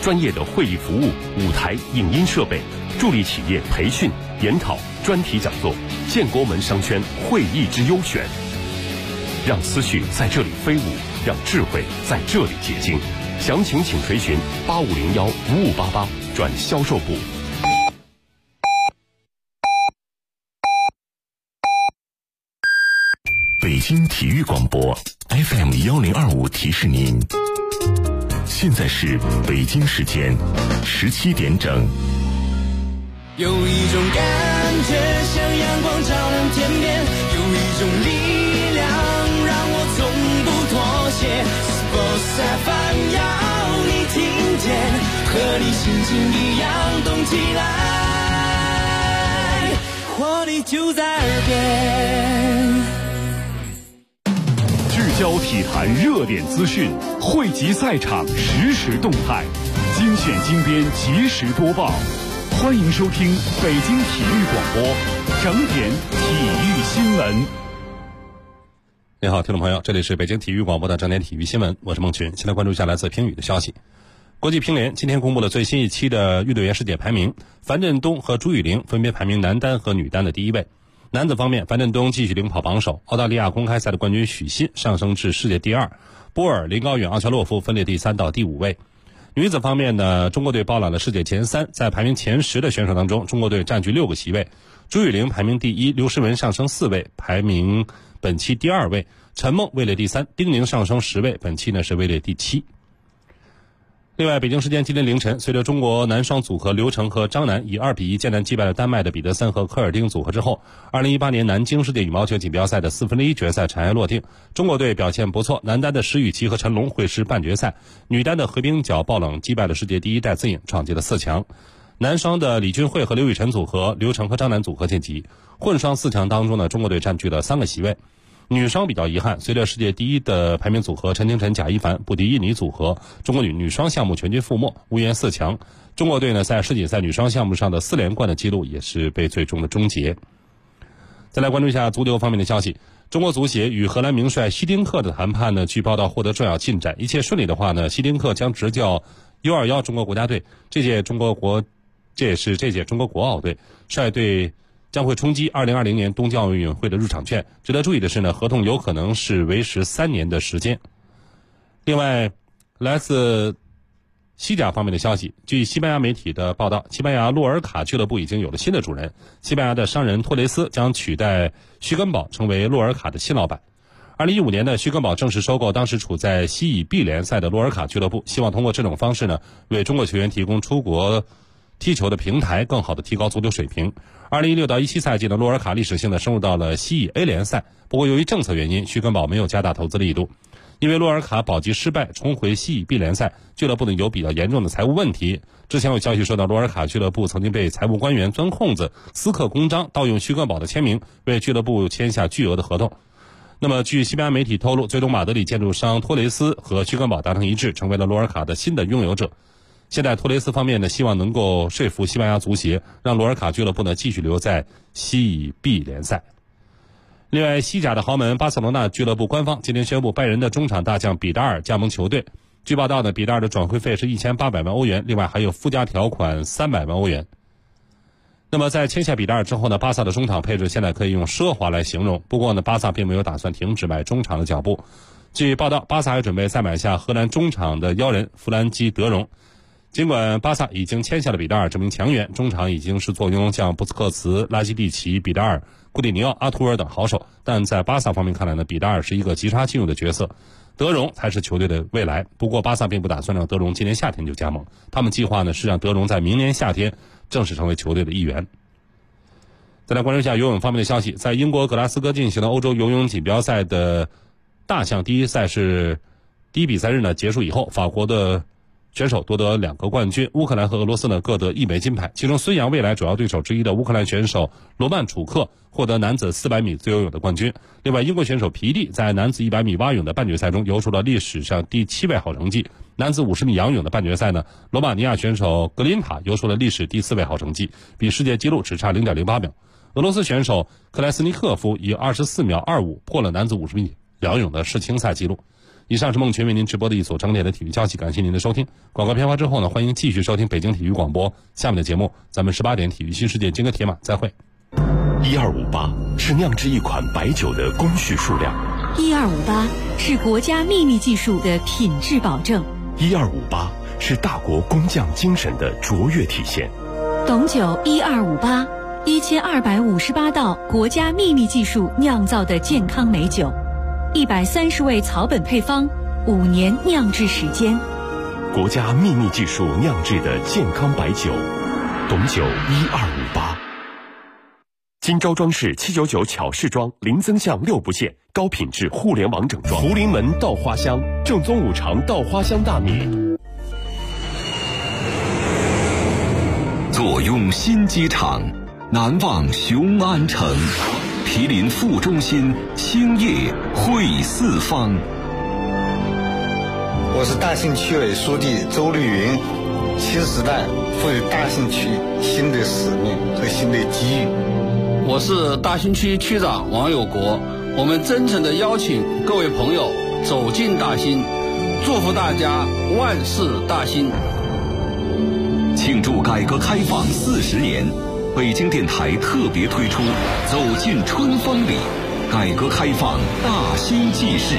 专业的会议服务、舞台、影音设备，助力企业培训、研讨、专题讲座，建国门商圈会议之优选。让思绪在这里飞舞，让智慧在这里结晶。详情请垂询8501-5588转销售部。 北京体育广播 FM1025提示您，现在是北京时间17点整。 有一种感觉像阳光照亮天边，有一种力量让我从不妥协。Sports FM 要你听见，和你心情一样动起来，活力就在耳边。 聚焦体坛热点资讯，汇集赛场实时动态，精选精编及时播报。欢迎收听北京体育广播整点体育新闻。 你好，听众朋友，这里是北京体育广播的整点体育新闻，我是孟群。先来关注一下来自乒羽的消息。国际乒联今天公布了最新一期的运动员世界排名，樊振东和朱雨玲分别排名男单和女单的第一位。男子方面，樊振东继续领跑榜首，澳大利亚公开赛的冠军许昕上升至世界第二，波尔、林高远、奥乔洛夫分列第3到第5位。女子方面呢，中国队包揽了世界前3，在排名前10的选手当中，中国队占据6个席位。朱雨玲排名第1，刘诗雯上升4位，排名本期第2位。陈梦位列第3，丁宁上升10位，本期呢是位列第7。另外，北京时间今天凌晨，随着中国男双组合刘成和张楠以2-1艰难击败了丹麦的彼得森和科尔丁组合之后，2018年南京世界羽毛球锦标赛的1/4决赛尘埃落定。中国队表现不错，男单的石宇奇和陈龙会师半决赛，女单的回冰角爆冷击败了世界第1戴资颖，闯进了4强。男双的李俊慧和刘雨辰组合、刘成和张楠组合晋级。混双4强当中呢，中国队占据了3个席位。女双比较遗憾，随着世界第1的排名组合陈清晨、贾一凡不敌印尼组合，中国女双项目全军覆没，无缘4强。中国队呢在世锦赛女双项目上的4连冠的记录也是被最终的终结。再来关注一下足球方面的消息，中国足协与荷兰名帅希丁克的谈判呢，据报道获得重要进展，一切顺利的话呢，希丁克将执教U21中国国家队，这也是这届中国国奥队，率队将会冲击2020年东京奥运会的入场券。值得注意的是呢，合同有可能是维持3年的时间。另外，来自西甲方面的消息，据西班牙媒体的报道，西班牙洛尔卡俱乐部已经有了新的主人，西班牙的商人托雷斯将取代徐根宝成为洛尔卡的新老板。2015年的徐根宝正式收购当时处在西乙 B 联赛的洛尔卡俱乐部，希望通过这种方式呢，为中国球员提供出国踢球的平台，更好的提高足球水平。2016到17赛季的洛尔卡历史性的升入到了西乙 A 联赛，不过由于政策原因，徐根宝没有加大投资力度。因为洛尔卡保级失败，重回西乙 B 联赛，俱乐部呢有比较严重的财务问题。之前有消息说到，洛尔卡俱乐部曾经被财务官员钻空子、私刻公章，盗用徐根宝的签名，为俱乐部签下巨额的合同。那么据西班牙媒体透露，最终马德里建筑商托雷斯和徐根宝达成一致，成为了洛尔卡的新的拥有者。现在托雷斯方面呢，希望能够说服西班牙足协，让洛尔卡俱乐部呢继续留在西乙 B 联赛。另外，西甲的豪门巴塞罗那俱乐部官方今天宣布，拜仁的中场大将比达尔加盟球队。据报道呢，比达尔的转会费是1800万欧元，另外还有附加条款300万欧元。那么在签下比达尔之后呢，巴萨的中场配置现在可以用奢华来形容。不过呢，巴萨并没有打算停止买中场的脚步。据报道，巴萨还准备再买下荷兰中场的妖人弗兰基德容。尽管巴萨已经签下了比达尔这名强援，中场已经是坐拥像布斯克茨、拉基蒂奇、比达尔、库蒂尼奥、阿图尔等好手，但在巴萨方面看来呢，比达尔是一个即插即用的角色，德容才是球队的未来。不过巴萨并不打算让德容今年夏天就加盟，他们计划呢是让德容在明年夏天正式成为球队的一员。再来关注一下游泳方面的消息，在英国格拉斯哥进行的欧洲游泳锦标赛的大项第一赛事第一比赛日呢结束以后，法国的选手夺得2个冠军，乌克兰和俄罗斯呢各得1枚金牌。其中孙杨未来主要对手之一的乌克兰选手罗曼楚克获得男子400米自由泳的冠军。另外，英国选手皮蒂在男子100米蛙泳的半决赛中游出了历史上第7位好成绩。男子50米仰泳的半决赛呢，罗马尼亚选手格林塔游出了历史第4位好成绩，比世界纪录只差 0.08 秒。俄罗斯选手克莱斯尼克夫以24秒25破了男子50米仰泳的世青赛纪录。 以上是孟群为您直播的一所整点的体育消息，感谢您的收听。广告片花之后呢，欢迎继续收听北京体育广播下面的节目，咱们18点体育新世界金戈铁马再会。 1258是酿制一款白酒的工序数量 ，1258是国家秘密技术的品质保证 ，1258是大国工匠精神的卓越体现。 董酒1258，1258道国家秘密技术酿造的健康美酒，130味草本配方，5年酿制时间。 国家秘密技术酿制的健康白酒，董酒1258。金招装饰799巧饰装，零增项6不限，高品质互联网整装。福临门稻花香，正宗五常稻花香大米。 坐拥新机场，难忘雄安城，毗邻副中心，兴业汇四方。 我是大兴区委书记周绿云，新时代赋予大兴区新的使命和新的机遇。 我是大兴区区长王有国，我们真诚地邀请各位朋友走进大兴，祝福大家万事大兴。 庆祝改革开放40年，北京电台特别推出《走进春风里》，改革开放大兴纪事。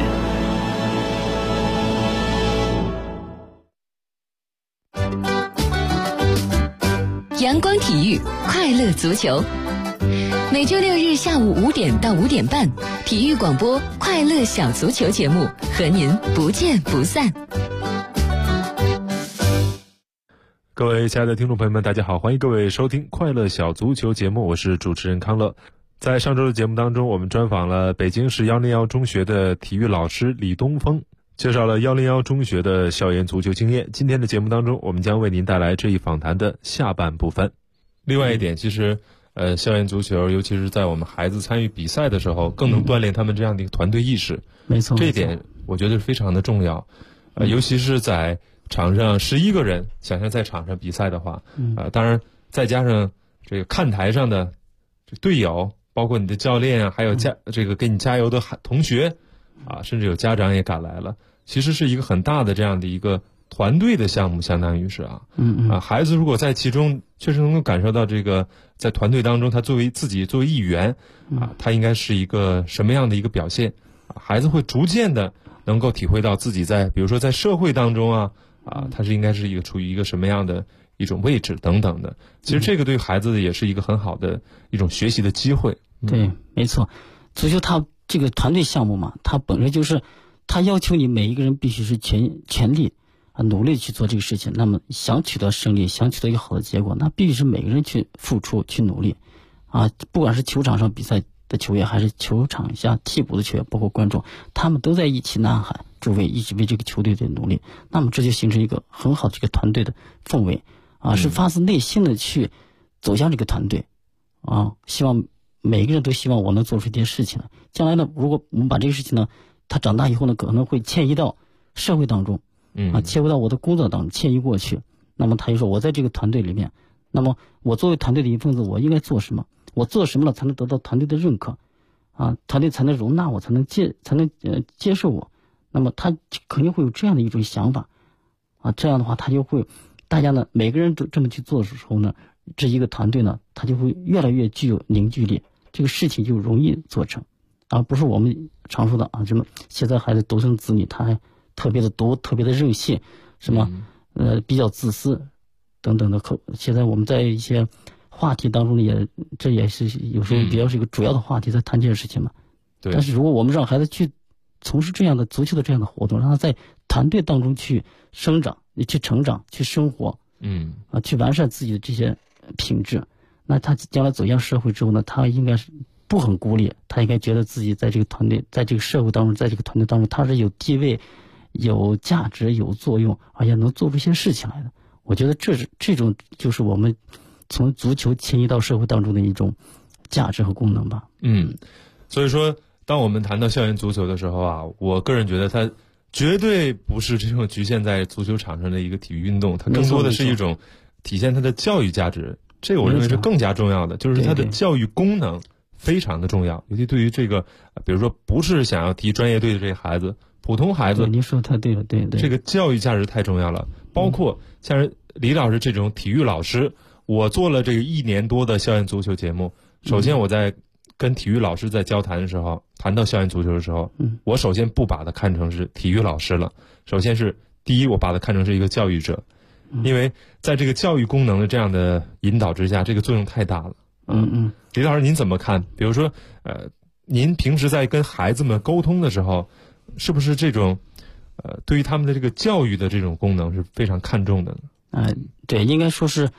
阳光体育，快乐足球。每周6日下午5点到5点半，体育广播快乐小足球节目和您不见不散。 各位亲爱的听众朋友们，大家好，欢迎各位收听快乐小足球节目，我是主持人康乐。在上周的节目当中，我们专访了北京市101中学的体育老师李东峰，介绍了101中学的校园足球经验。今天的节目当中，我们将为您带来这一访谈的下半部分。另外一点，其实校园足球，尤其是在我们孩子参与比赛的时候，更能锻炼他们这样的一个团队意识。 没错， 这一点我觉得非常的重要。尤其是在场上11个人，想象在场上比赛的话，当然再加上这个看台上的队友，包括你的教练啊，还有这个给你加油的同学啊，甚至有家长也赶来了，其实是一个很大的这样的一个团队的项目，相当于是孩子如果在其中确实能够感受到这个在团队当中，他作为一员他应该是一个什么样的一个表现，孩子会逐渐的能够体会到自己在比如说在社会当中他是应该是处于一个什么样的一种位置等等的。其实这个对孩子也是一个很好的一种学习的机会。 对，没错，足球它这个团队项目嘛，它本身就是它要求你每一个人必须是全力努力去做这个事情。那么想取得胜利，想取得一个好的结果，那必须是每个人去付出去努力不管是球场上比赛的球员，还是球场下替补的球员，包括观众，他们都在一起呐喊，诸位一起为这个球队的努力。那么这就形成一个很好的一个团队的氛围是发自内心的去走向这个团队希望每个人都希望我能做出一件事情来。将来呢，如果我们把这个事情呢，他长大以后呢，可能会迁移到社会当中迁移到我的工作当中，迁移过去。那么他就说，我在这个团队里面，那么我作为团队的一份子，我应该做什么？我做什么了才能得到团队的认可团队才能容纳我，才能接受我。那么他肯定会有这样的一种想法这样的话他就会大家呢每个人都这么去做的时候呢，这一个团队呢，他就会越来越具有凝聚力，这个事情就容易做成，而不是我们常说的什么现在孩子独生子女他还特别的多，特别的任性，什么比较自私等等的现在我们在一些话题当中这也是有时候比较是一个主要的话题，在谈这件事情嘛。对。但是如果我们让孩子去从事这样的足球的这样的活动，让他在团队当中去生长、去成长、去生活，去完善自己的这些品质，那他将来走向社会之后呢，他应该是不很孤立，他应该觉得自己在这个团队、在这个社会当中、在这个团队当中，他是有地位、有价值、有作用，而且能做出一些事情来的。我觉得这种就是我们从足球迁移到社会当中的一种价值和功能吧。 所以说当我们谈到校园足球的时候我个人觉得它绝对不是这种局限在足球场上的一个体育运动，它更多的是一种体现它的教育价值，这个我认为是更加重要的，就是它的教育功能非常的重要。尤其对于这个比如说不是想要踢专业队的这些孩子， 普通孩子， 您说的太对了，对， 这个教育价值太重要了。包括像李老师这种体育老师，我做了这个1年多的校园足球节目。首先我在跟体育老师在交谈的时候，谈到校园足球的时候，我首先不把它看成是体育老师了。首先是第一，我把它看成是一个教育者，因为在这个教育功能的这样的引导之下，这个作用太大了。李老师您怎么看？比如说您平时在跟孩子们沟通的时候，是不是这种对于他们的这个教育的这种功能是非常看重的呢？ 对，应该说是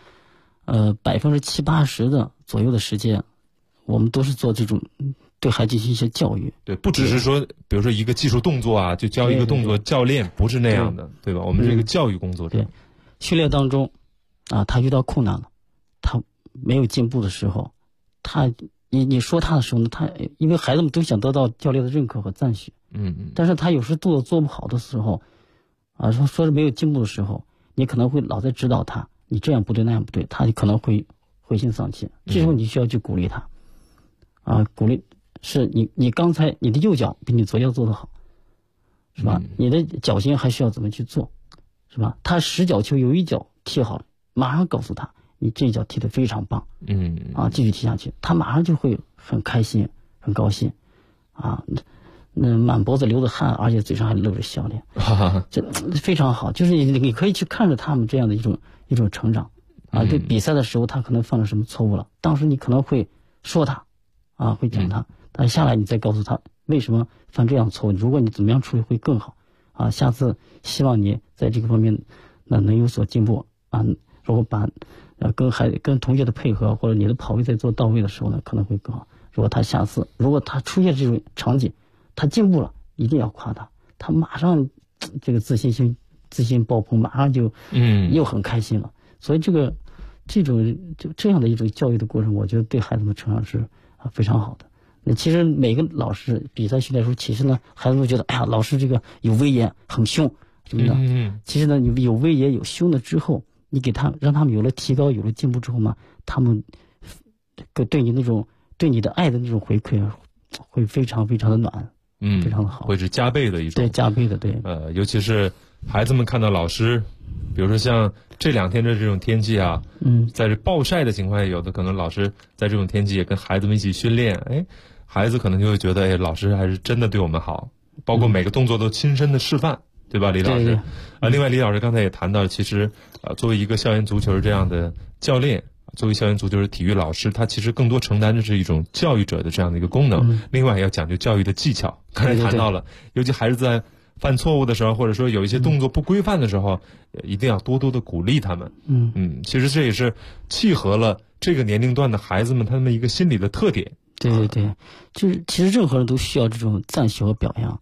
70-80%的左右的时间，我们都是做这种对孩子进行一些教育。 对，不只是说比如说一个技术动作啊，就教一个动作，教练不是那样的， 对吧？我们是一个教育工作者。 对，训练当中他遇到困难了，他没有进步的时候，你说他的时候呢，因为孩子们都想得到教练的认可和赞许，但是他有时动作做不好的时候，说是没有进步的时候，你可能会老在指导他，你这样不对那样不对，他可能会灰心丧气。这时候你需要去鼓励他，鼓励是你刚才你的右脚比你左脚做得好，是吧？你的脚型还需要怎么去做，是吧？他10脚球有1脚踢好了，马上告诉他你这一脚踢得非常棒，继续踢下去，他马上就会很开心很高兴那满脖子流的汗，而且嘴上还露着笑脸，这非常好。就是你可以去看着他们这样的一种成长对比赛的时候他可能犯了什么错误了，当时你可能会说他会讲他，但下来你再告诉他为什么犯这样错误，如果你怎么样处理会更好下次希望你在这个方面能有所进步如果把跟同学的配合或者你的跑位在做到位的时候呢，可能会更好。如果他出现这种场景，他进步了，一定要夸他，他马上这个自信爆棚，马上就又很开心了。所以这样的一种教育的过程，我觉得对孩子们成长是非常好的。那其实每个老师比赛训练的时候，其实呢孩子们觉得老师这个有威严很凶什么的，其实呢你有威严有凶的之后，你让他们有了提高有了进步之后嘛，他们对你的爱的那种回馈会非常非常的暖，非常的好， 会是加倍的一种。 对，加倍的，对。 尤其是孩子们看到老师，比如说像这2天的这种天气在这暴晒的情况下，有的可能老师在这种天气也跟孩子们一起训练，孩子可能就会觉得老师还是真的对我们好，包括每个动作都亲身的示范，对吧，李老师？另外李老师刚才也谈到，其实作为一个校园足球这样的教练，作为校园足球的体育老师，他其实更多承担的是一种教育者的这样的一个功能，另外要讲究教育的技巧。刚才谈到了，尤其孩子在犯错误的时候，或者说有一些动作不规范的时候，一定要多多的鼓励他们。其实这也是契合了这个年龄段的孩子们他们一个心理的特点。 对，就是其实任何人都需要这种赞许和表扬。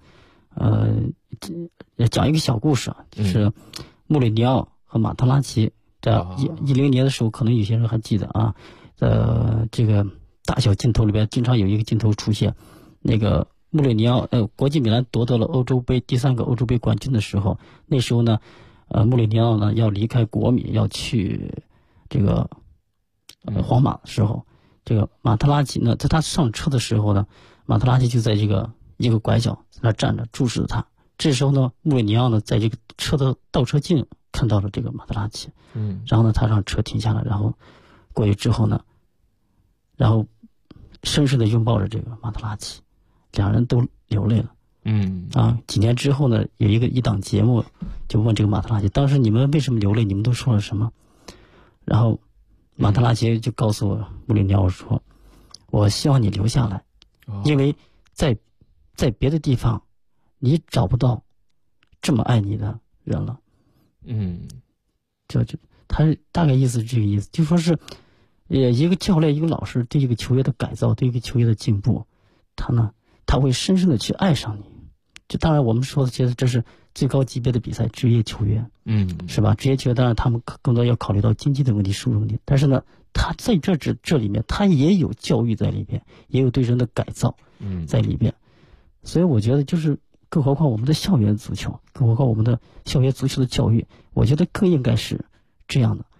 讲一个小故事就是穆里尼奥和马特拉齐在10年的时候，可能有些人还记得这个大小镜头里边经常有一个镜头出现，那个穆里尼奥国际米兰夺得了欧洲杯第3个欧洲杯冠军的时候，那时候呢穆里尼奥呢要离开国米要去这个皇马的时候，这个马特拉齐呢在他上车的时候呢，马特拉齐就在这个一个拐角在那站着注视着他。这时候呢穆里尼奥呢在这个车的倒车镜看到了这个马特拉齐，然后呢他让车停下来，然后过去之后呢，然后深深的拥抱着这个马特拉齐，两人都流泪了。几年之后呢，有一档节目就问这个马特拉齐，当时你们为什么流泪？你们都说了什么？然后马特拉齐就告诉我穆里尼奥说，我希望你留下来，因为在别的地方你找不到这么爱你的人了。就他大概意思是这个意思，就说是一个教练一个老师对一个球员的改造，对一个球员的进步，他会深深的去爱上你。就当然我们说的其实这是最高级别的比赛，职业球员是吧？职业球员当然他们更多要考虑到经济的问题收入问题，但是呢他在这里面他也有教育在里边，也有对人的改造在里边。所以我觉得就是更何况我们的校园足球，更何况我们的校园足球的教育，我觉得更应该是这样的。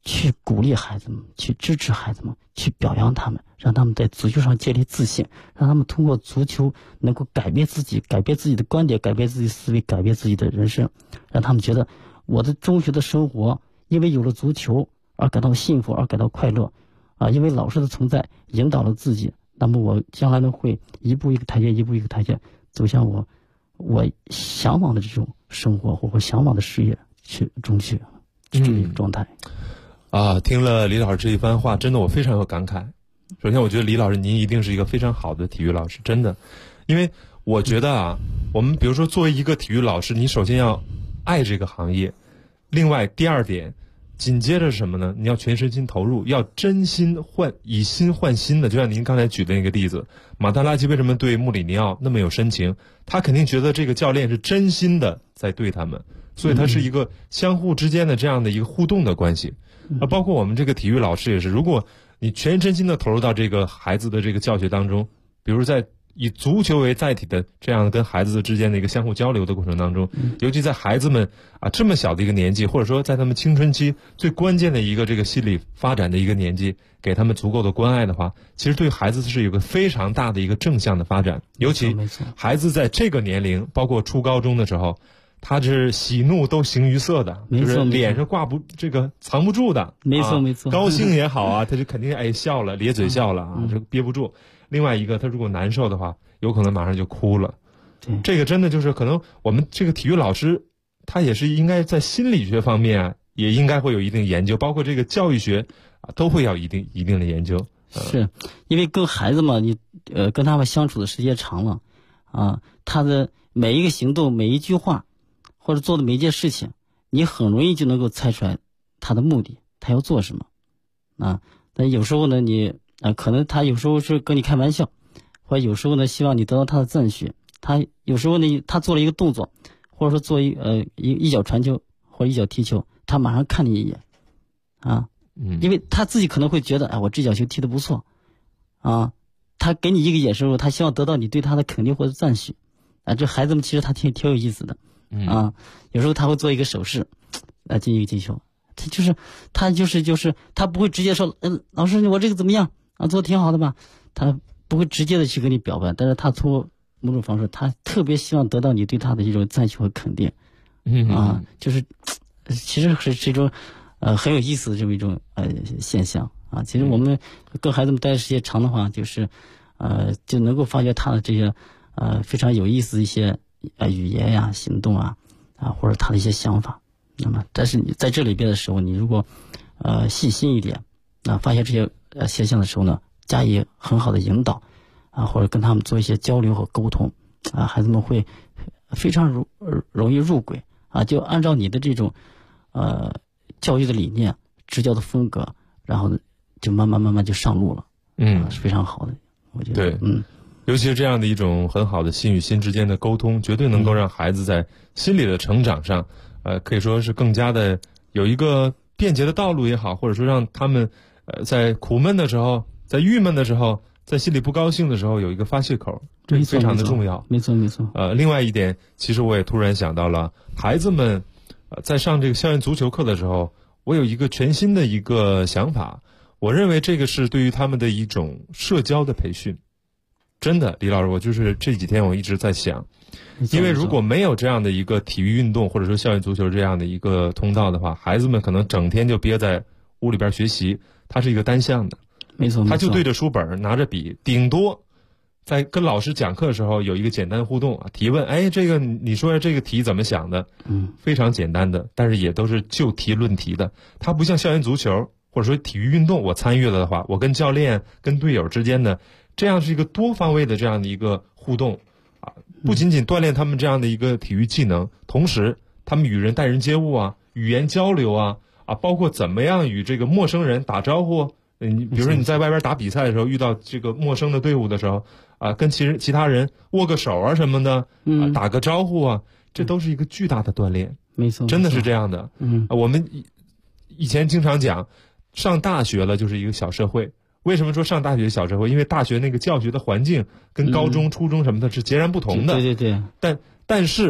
去鼓励孩子们，去支持孩子们，去表扬他们，让他们在足球上建立自信，让他们通过足球能够改变自己，改变自己的观点，改变自己的思维，改变自己的人生，让他们觉得我的中学的生活因为有了足球而感到幸福，而感到快乐啊！因为老师的存在引导了自己，那么我将来呢会一步一个台阶，一步一个台阶走向我向往的这种生活或向往的事业中去这么一个状态。 听了李老师这一番话，真的我非常有感慨。首先我觉得李老师您一定是一个非常好的体育老师，真的。因为我觉得我们比如说作为一个体育老师，你首先要爱这个行业，另外第二点紧接着是什么呢？你要全身心投入，要真心以心换心的。就像您刚才举的那个例子，马特拉齐为什么对穆里尼奥那么有深情？他肯定觉得这个教练是真心的在对他们，所以他是一个相互之间的这样的一个互动的关系。包括我们这个体育老师也是，如果你全身心的投入到这个孩子的这个教学当中，比如在以足球为载体的这样跟孩子之间的一个相互交流的过程当中，尤其在孩子们这么小的一个年纪，或者说在他们青春期最关键的一个这个心理发展的一个年纪，给他们足够的关爱的话，其实对孩子是有个非常大的一个正向的发展。尤其孩子在这个年龄，包括初高中的时候，他是喜怒都形于色的，就是脸上藏不住的。 没错没错， 高兴也好他就肯定笑了，咧嘴笑了这憋不住。另外一个，他如果难受的话，有可能马上就哭了。 对， 这个真的就是可能我们这个体育老师，他也是应该在心理学方面也应该会有一定研究，包括这个教育学都会要一定的研究。 是因为跟孩子嘛，你跟他们相处的时间长了他的每一个行动、每一句话或者做的每一件事情，你很容易就能够猜出来他的目的，他要做什么但有时候呢你可能他有时候是跟你开玩笑，或者有时候呢希望你得到他的赞许，他有时候呢他做了一个动作，或者说做一脚传球或者一脚踢球，他马上看你一眼因为他自己可能会觉得我这脚球踢得不错他给你一个眼神，他希望得到你对他的肯定或者赞许这孩子们其实他挺有意思的有时候他会做一个手势进一个进球，他就是他不会直接说老师我这个怎么样做得挺好的吧，他不会直接的去跟你表白，但是他通过某种方式，他特别希望得到你对他的一种赞许和肯定就是其实是一种很有意思的这么一种现象其实我们跟孩子们待的时间长的话，就是就能够发觉他的这些非常有意思的一些语言呀、行动或者他的一些想法。那么但是你在这里边的时候，你如果细心一点发现这些现象的时候呢，加以很好的引导或者跟他们做一些交流和沟通孩子们会非常容易入轨就按照你的这种教育的理念、支教的风格，然后就慢慢就上路了是非常好的，我觉得对尤其是这样的一种很好的心与心之间的沟通，绝对能够让孩子在心理的成长上可以说是更加的有一个便捷的道路也好，或者说让他们在苦闷的时候，在郁闷的时候，在心里不高兴的时候有一个发泄口，这非常的重要。 没错另外一点，其实我也突然想到了，孩子们在上这个校园足球课的时候，我有一个全新的一个想法，我认为这个是对于他们的一种社交的培训。真的，李老师，我就是这几天我一直在想，因为如果没有这样的一个体育运动或者说校园足球这样的一个通道的话，孩子们可能整天就憋在屋里边学习，它是一个单向的， 没错， 他就对着书本拿着笔，顶多在跟老师讲课的时候有一个简单互动提问，这个你说这个题怎么想的？非常简单的，但是也都是就题论题的。它不像校园足球或者说体育运动，我参与了的话，我跟教练、跟队友之间的这样是一个多方位的这样的一个互动不仅仅锻炼他们这样的一个体育技能，同时他们与人待人接物语言交流包括怎么样与这个陌生人打招呼。你比如说你在外边打比赛的时候，遇到这个陌生的队伍的时候跟其他人握个手什么的打个招呼这都是一个巨大的锻炼。 没错， 真的是这样的。我们以前经常讲，上大学了就是一个小社会。为什么说上大学小社会？因为大学那个教学的环境跟高中、初中什么的是截然不同的。 对。 但是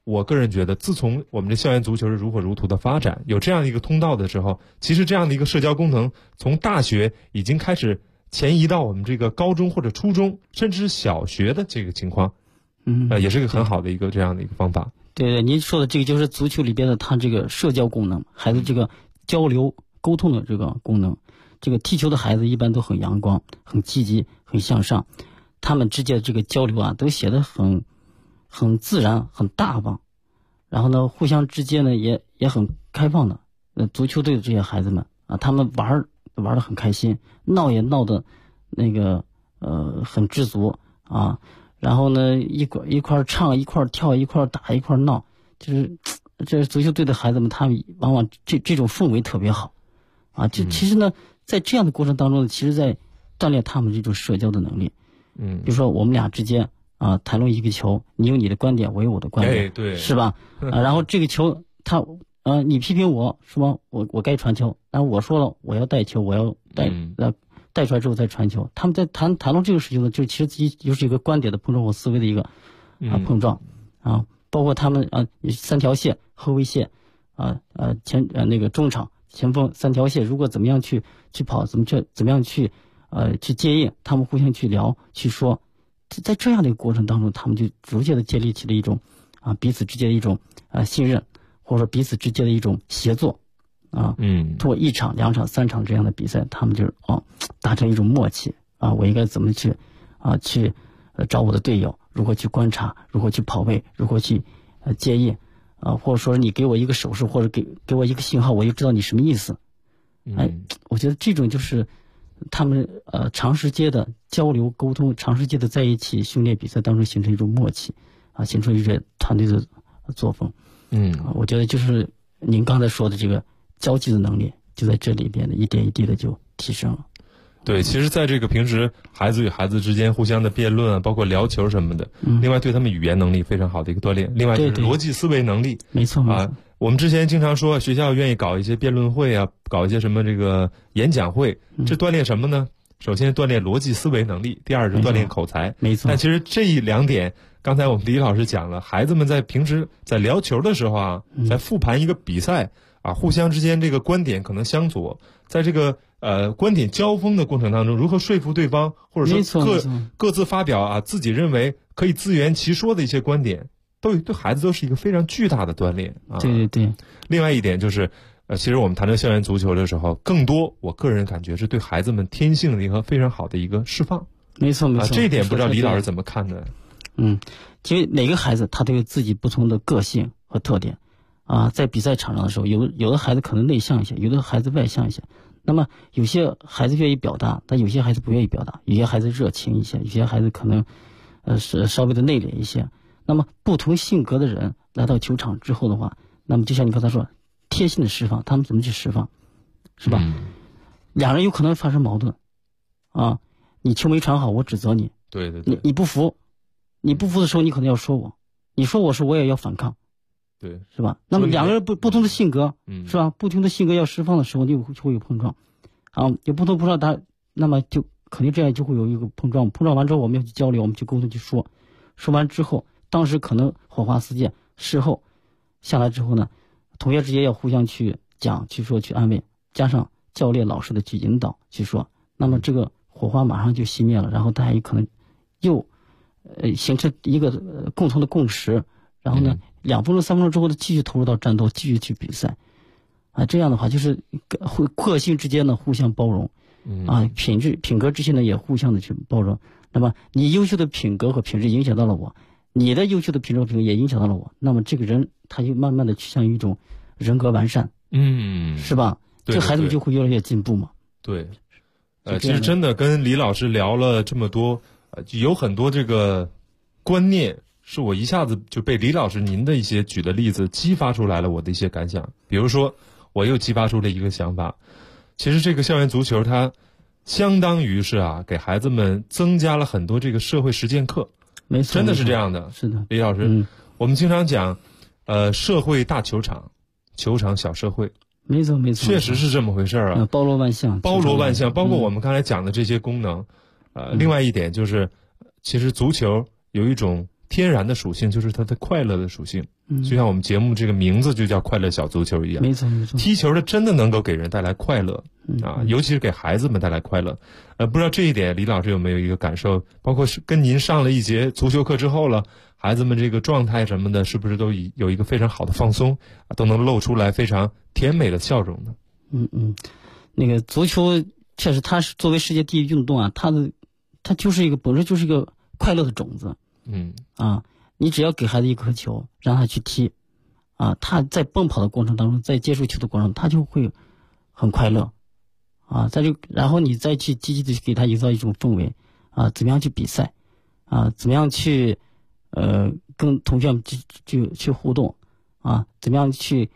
我个人觉得，自从我们这校园足球是如火如荼的发展，有这样一个通道的时候，其实这样的一个社交功能，从大学已经开始前移到我们这个高中或者初中，甚至是小学的这个情况，也是个很好的一个这样的一个方法。 对，您说的这个就是足球里边的它这个社交功能，孩子这个交流沟通的这个功能。这个踢球的孩子一般都很阳光、很积极、很向上，他们之间的这个交流啊，都写得很自然、很大方。然后呢，互相之间呢也很开放的。足球队的这些孩子们啊，他们玩得很开心，闹也闹得那个很知足啊。然后呢，一块唱，一块跳，一块打，一块闹，就是这足球队的孩子们，他们往往这种氛围特别好啊。其实呢，在这样的过程当中，其实在锻炼他们这种社交的能力。比如说我们俩之间啊，谈论一个球，你有你的观点，我有我的观点， 对， 是吧？然后这个球，你批评我是吧？我该传球，然后我说了我要带球，我要带出来之后再传球。他们在谈论这个事情呢，就其实自己就是一个观点的碰撞或思维的一个碰撞啊。包括他们三条线，后卫线那个中场前锋三条线，如果怎么样去跑，怎么样去接应，他们互相去聊去说，在这样的一个过程当中，他们就逐渐的建立起了一种彼此之间的一种信任，或者说彼此之间的一种协作啊。通过1场、2场、3场这样的比赛，他们就是达成一种默契啊，我应该怎么去找我的队友，如何去观察，如何去跑位，如何去接应或者说你给我一个手势，或者给我一个信号，我就知道你什么意思。我觉得这种就是他们长时间的交流沟通，长时间的在一起训练比赛当中形成一种默契形成一种团队的作风。我觉得就是您刚才说的这个交际的能力，就在这里边的一点一滴的就提升了。 对，其实在这个平时孩子与孩子之间互相的辩论包括聊球什么的，另外对他们语言能力非常好的一个锻炼，另外就是逻辑思维能力。 没错我们之前经常说学校愿意搞一些辩论会搞一些什么这个演讲会，这锻炼什么呢？首先锻炼逻辑思维能力，第二是锻炼口才。 没错。 但其实这2点，刚才我们李老师讲了，孩子们在平时在聊球的时候在复盘一个比赛互相之间这个观点可能相左，在这个观点交锋的过程当中，如何说服对方，或者说各自发表自己认为可以自圆其说的一些观点，对孩子都是一个非常巨大的锻炼对。 另外一点就是其实我们谈到校园足球的时候，更多我个人感觉是对孩子们天性的一个非常好的一个释放。 没错这一点不知道李老师怎么看呢？ 其实每个孩子他都有自己不同的个性和特点在比赛场上的时候，有的孩子可能内向一些，有的孩子外向一些。那么有些孩子愿意表达，但有些孩子不愿意表达，有些孩子热情一些，有些孩子可能是稍微的内敛一些。那么不同性格的人来到球场之后的话，那么就像你刚才说贴心的释放，他们怎么去释放，是吧？两人有可能发生矛盾你球没传好，我指责你， 对， 你不服的时候，你可能要说我，你说我时我也要反抗， 对， 是吧？那么两个人不同的性格，是吧？不同的性格要释放的时候，就会有碰撞有不同碰撞，那么就肯定这样就会有一个碰撞完之后，我们要去交流，我们去沟通，去说完之后，当时可能火花四溅，事后下来之后呢，同学之间要互相去讲、去说、去安慰，加上教练、老师的去引导、去说，那么这个火花马上就熄灭了，然后大家有可能又形成一个共同的共识，然后呢，2分钟、3分钟之后呢，继续投入到战斗，继续去比赛这样的话就是个性之间呢互相包容品格之间呢也互相的去包容。那么你优秀的品格和品质影响到了我，你的优秀的品质和品格也影响到了我，那么这个人他就慢慢的趋向于一种人格完善是吧？ 对， 这孩子们就会越来越进步嘛。 对，其实真的跟李老师聊了这么多有很多这个观念是我一下子就被李老师您的一些举的例子激发出来了我的一些感想。比如说我又激发出了一个想法，其实这个校园足球它相当于是给孩子们增加了很多这个社会实践课。 没错， 真的是这样的。 是的， 李老师我们经常讲社会大球场，球场小社会。 没错， 确实是这么回事包罗万象， 包括我们刚才讲的这些功能另外一点就是其实足球有一种天然的属性，就是它的快乐的属性。就像我们节目这个名字就叫快乐小足球一样。 没错没错， 踢球的真的能够给人带来快乐啊，尤其是给孩子们带来快乐。不知道这一点李老师有没有一个感受？包括是跟您上了一节足球课之后了，孩子们这个状态什么的，是不是都有一个非常好的放松，都能露出来非常甜美的笑容呢？ 那个足球确实它是作为世界第一运动啊，它就是一个本身就是一个快乐的种子。你只要给孩子一颗球，让他去踢，他在奔跑的过程当中，在接触球的过程中，他就会很快乐，然后你再去积极的给他营造一种氛围，怎么样去比赛，怎么样去跟同学们去互动，怎么样去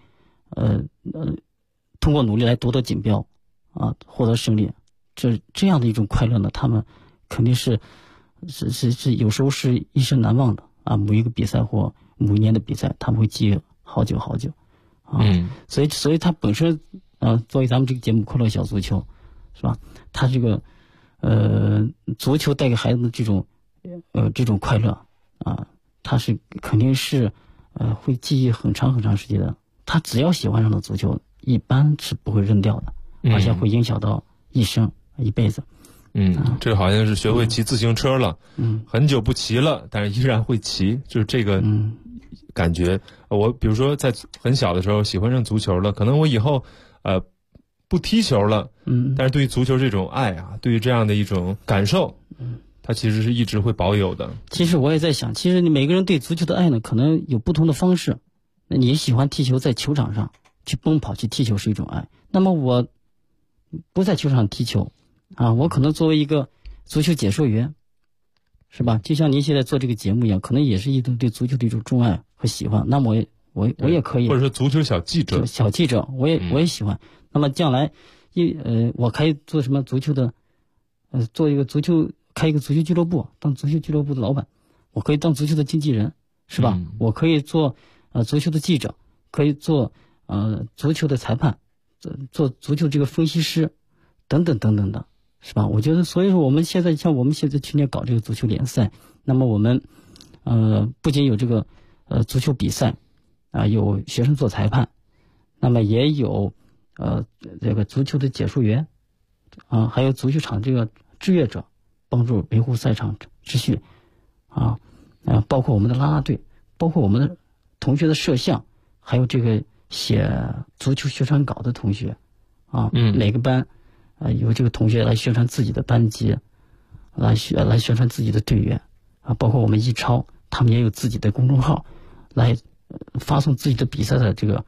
通过努力来夺得锦标，获得胜利，这样的一种快乐呢，他们肯定是有时候是一生难忘的。某一个比赛或某一年的比赛，他们会记忆好久好久，所以他本身作为咱们这个节目快乐小足球，是吧？他这个足球带给孩子的这种快乐他是肯定是会记忆很长很长时间的。他只要喜欢上了足球，一般是不会扔掉的，而且会影响到一生一辈子。 这好像是学会骑自行车了，很久不骑了，但是依然会骑，就是这个感觉。我比如说在很小的时候喜欢上足球了，可能我以后不踢球了，但是对于足球这种爱对于这样的一种感受，它其实是一直会保有的。 其实我也在想，其实你每个人对足球的爱呢，可能有不同的方式。那你喜欢踢球，在球场上去奔跑去踢球是一种爱，那么我不在球场踢球我可能作为一个足球解说员，是吧？就像您现在做这个节目一样，可能也是一种对足球的一种钟爱和喜欢。那么我也可以， 或者说足球小记者， 我也喜欢。那么将来我可以做什么足球的做一个足球，开一个足球俱乐部，当足球俱乐部的老板。我可以当足球的经纪人，是吧？我可以做足球的记者，可以做足球的裁判，做足球这个分析师，等等等等的。是吧？我觉得，所以说我们现在去年搞这个足球联赛，那么我们不仅有这个足球比赛有学生做裁判，那么也有这个足球的解说员还有足球场这个志愿者，帮助维护赛场秩序包括我们的啦啦队，包括我们的同学的摄像，还有这个写足球宣传稿的同学每个班由这个同学来宣传自己的班级，来宣传自己的队员包括我们一超，他们也有自己的公众号，来发送自己的比赛的这个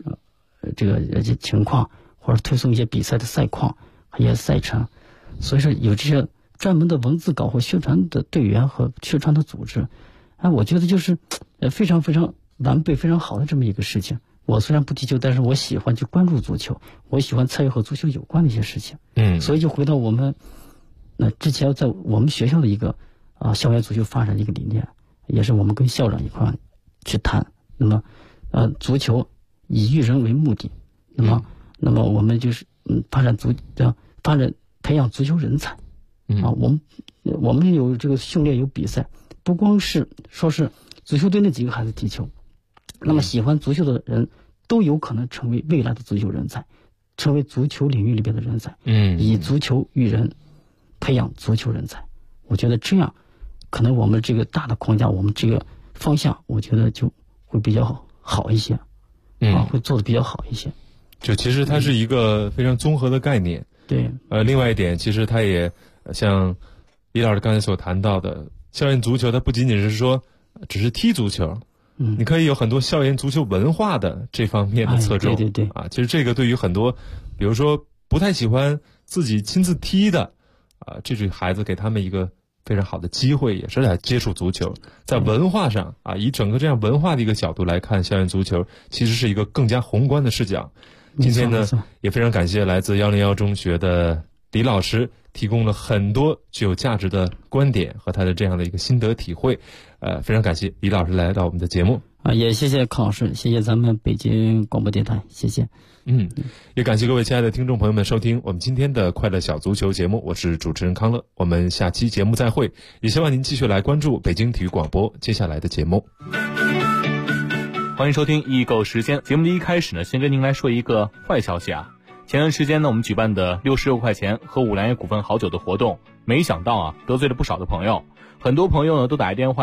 情况，或者推送一些比赛的赛况，还有赛程。所以说有这些专门的文字稿或宣传的队员和宣传的组织，我觉得就是非常非常完备、非常好的这么一个事情。我虽然不踢球，但是我喜欢去关注足球，我喜欢参与和足球有关的一些事情。所以就回到我们之前在我们学校的一个校园足球发展的一个理念，也是我们跟校长一块去谈。那么足球以育人为目的，那么我们就是培养足球人才。我们有这个训练有比赛，不光是说是足球队那几个孩子踢球。那么喜欢足球的人都有可能成为未来的足球人才，成为足球领域里边的人才。以足球育人，培养足球人才。我觉得这样，可能我们这个大的框架，我们这个方向，我觉得就会比较好一些，会做得比较好一些。 就其实它是一个非常综合的概念。 对。 另外一点，其实它也像李老师刚才所谈到的，校园足球它不仅仅是说只是踢足球。你可以有很多校园足球文化的这方面的侧重。 对其实这个对于很多比如说不太喜欢自己亲自踢的这种孩子，给他们一个非常好的机会，也是来接触足球。在文化上以整个这样文化的一个角度来看，校园足球其实是一个更加宏观的视角。今天呢，也非常感谢来自101中学的李老师提供了很多具有价值的观点和他的这样的一个心得体会。非常感谢李老师来到我们的节目。 也谢谢康老师，谢谢咱们北京广播电台，谢谢。 也感谢各位亲爱的听众朋友们收听我们今天的快乐小足球节目，我是主持人康乐，我们下期节目再会，也希望您继续来关注北京体育广播接下来的节目。 欢迎收听易购时间。节目的一开始呢，先跟您来说一个坏消息啊。前段时间呢，我们举办的66块钱喝五粮液股份好酒的活动，没想到啊，得罪了不少的朋友。很多朋友呢都打来电话